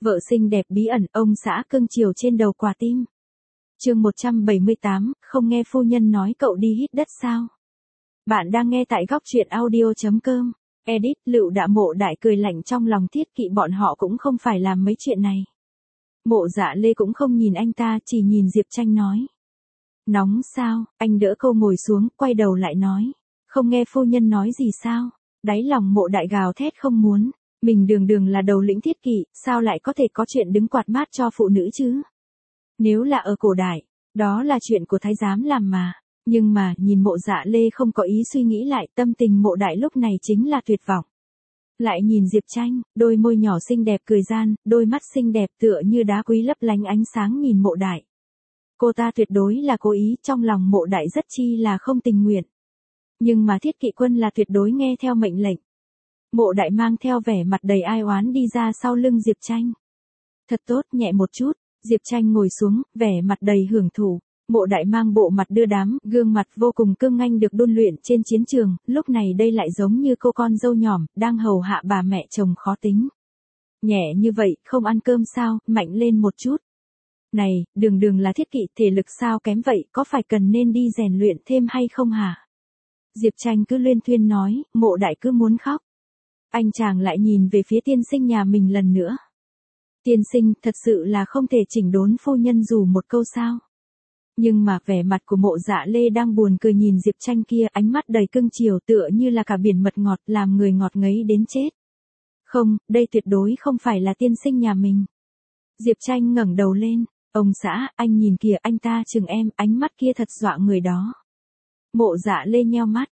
Vợ xinh đẹp bí ẩn, ông xã cưng chiều trên đầu quả tim. Chương 178, không nghe phu nhân nói cậu đi hít đất sao? Bạn đang nghe tại góc truyện audio.com. Edit, Lựu Đạ. Mộ Đại cười lạnh trong lòng Thiết Kỵ, bọn họ cũng không phải làm mấy chuyện này. Mộ Dạ Lê cũng không nhìn anh ta, chỉ nhìn Diệp Tranh nói. Nóng sao? Anh đỡ cô ngồi xuống, quay đầu lại nói. Không nghe phu nhân nói gì sao? Đáy lòng Mộ Đại gào thét không muốn. Mình đường đường là đầu lĩnh Thiết Kỵ, sao lại có thể có chuyện đứng quạt mát cho phụ nữ chứ? Nếu là ở cổ đại, đó là chuyện của thái giám làm mà. Nhưng mà, nhìn Mộ Dạ Lê không có ý suy nghĩ lại, tâm tình Mộ Đại lúc này chính là tuyệt vọng. Lại nhìn Diệp Tranh, đôi môi nhỏ xinh đẹp cười gian, đôi mắt xinh đẹp tựa như đá quý lấp lánh ánh sáng nhìn Mộ Đại. Cô ta tuyệt đối là cố ý, trong lòng Mộ Đại rất chi là không tình nguyện. Nhưng mà Thiết Kỵ quân là tuyệt đối nghe theo mệnh lệnh. Mộ Đại mang theo vẻ mặt đầy ai oán đi ra sau lưng Diệp Tranh. Thật tốt, nhẹ một chút. Diệp Tranh ngồi xuống, vẻ mặt đầy hưởng thụ. Mộ Đại mang bộ mặt đưa đám, gương mặt vô cùng cương nghênh được đôn luyện trên chiến trường, lúc này đây lại giống như cô con dâu nhỏm, đang hầu hạ bà mẹ chồng khó tính. Nhẹ như vậy, không ăn cơm sao, mạnh lên một chút. Này, đường đường là Thiết Kỵ, thể lực sao kém vậy, có phải cần nên đi rèn luyện thêm hay không hả? Diệp Tranh cứ luyên thuyên nói, Mộ Đại cứ muốn khóc. Anh chàng lại nhìn về phía tiên sinh nhà mình lần nữa. Tiên sinh, thật sự là không thể chỉnh đốn phu nhân dù một câu sao. Nhưng mà vẻ mặt của Mộ Dạ Lê đang buồn cười nhìn Diệp Tranh kia, ánh mắt đầy cưng chiều tựa như là cả biển mật ngọt, làm người ngọt ngấy đến chết. Không, đây tuyệt đối không phải là tiên sinh nhà mình. Diệp Tranh ngẩng đầu lên, ông xã, anh nhìn kìa, anh ta chừng em, ánh mắt kia thật dọa người đó. Mộ Dạ Lê nheo mắt,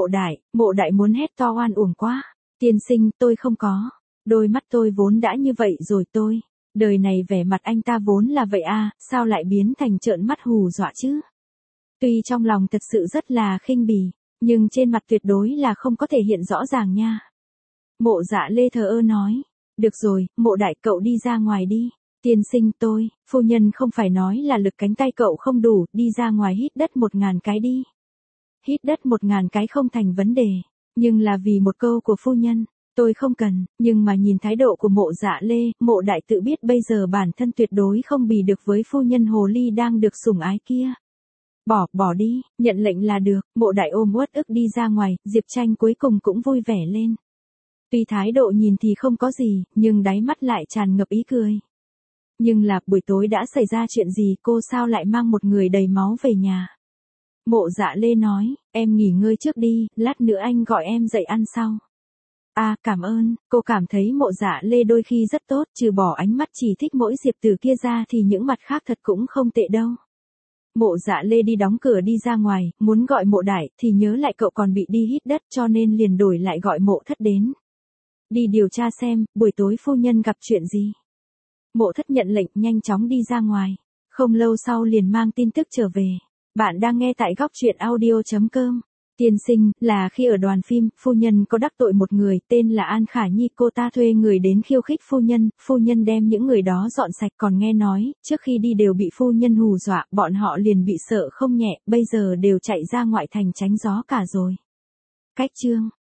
Mộ Đại muốn hét to oan uổng quá. Tiên sinh, tôi không có. Đôi mắt tôi vốn đã như vậy rồi tôi. Đời này vẻ mặt anh ta vốn là vậy à, sao lại biến thành trợn mắt hù dọa chứ? Tuy trong lòng thật sự rất là khinh bỉ, nhưng trên mặt tuyệt đối là không có thể hiện rõ ràng nha. Mộ Dạ Lê thờ ơ nói. Được rồi, Mộ Đại cậu đi ra ngoài đi. Tiên sinh phu nhân không phải nói là lực cánh tay cậu không đủ, đi ra ngoài hít đất 1000 cái đi. Hít đất 1000 cái không thành vấn đề. Nhưng là vì một câu của phu nhân, tôi không cần, nhưng mà nhìn thái độ của Mộ Dạ Lê, Mộ Đại tự biết bây giờ bản thân tuyệt đối không bì được với phu nhân hồ ly đang được sủng ái kia. Bỏ đi, nhận lệnh là được, Mộ Đại ôm uất ức đi ra ngoài, Diệp Tranh cuối cùng cũng vui vẻ lên. Tuy thái độ nhìn thì không có gì, nhưng đáy mắt lại tràn ngập ý cười. Nhưng là, buổi tối đã xảy ra chuyện gì, cô sao lại mang một người đầy máu về nhà? Mộ Dạ Lê nói, em nghỉ ngơi trước đi, lát nữa anh gọi em dậy ăn sau. À, cảm ơn, cô cảm thấy Mộ Dạ Lê đôi khi rất tốt, trừ bỏ ánh mắt chỉ thích mỗi Diệp Tử kia ra thì những mặt khác thật cũng không tệ đâu. Mộ Dạ Lê đi đóng cửa đi ra ngoài, muốn gọi Mộ Đại thì nhớ lại cậu còn bị đi hít đất cho nên liền đổi lại gọi Mộ Thất đến. Đi điều tra xem, buổi tối phu nhân gặp chuyện gì. Mộ Thất nhận lệnh nhanh chóng đi ra ngoài, không lâu sau liền mang tin tức trở về. Bạn đang nghe tại góc truyện audio.com. Tiên sinh, là khi ở đoàn phim, phu nhân có đắc tội một người, tên là An Khả Nhi, cô ta thuê người đến khiêu khích phu nhân đem những người đó dọn sạch, còn nghe nói, trước khi đi đều bị phu nhân hù dọa, bọn họ liền bị sợ không nhẹ, bây giờ đều chạy ra ngoại thành tránh gió cả rồi. Cách chương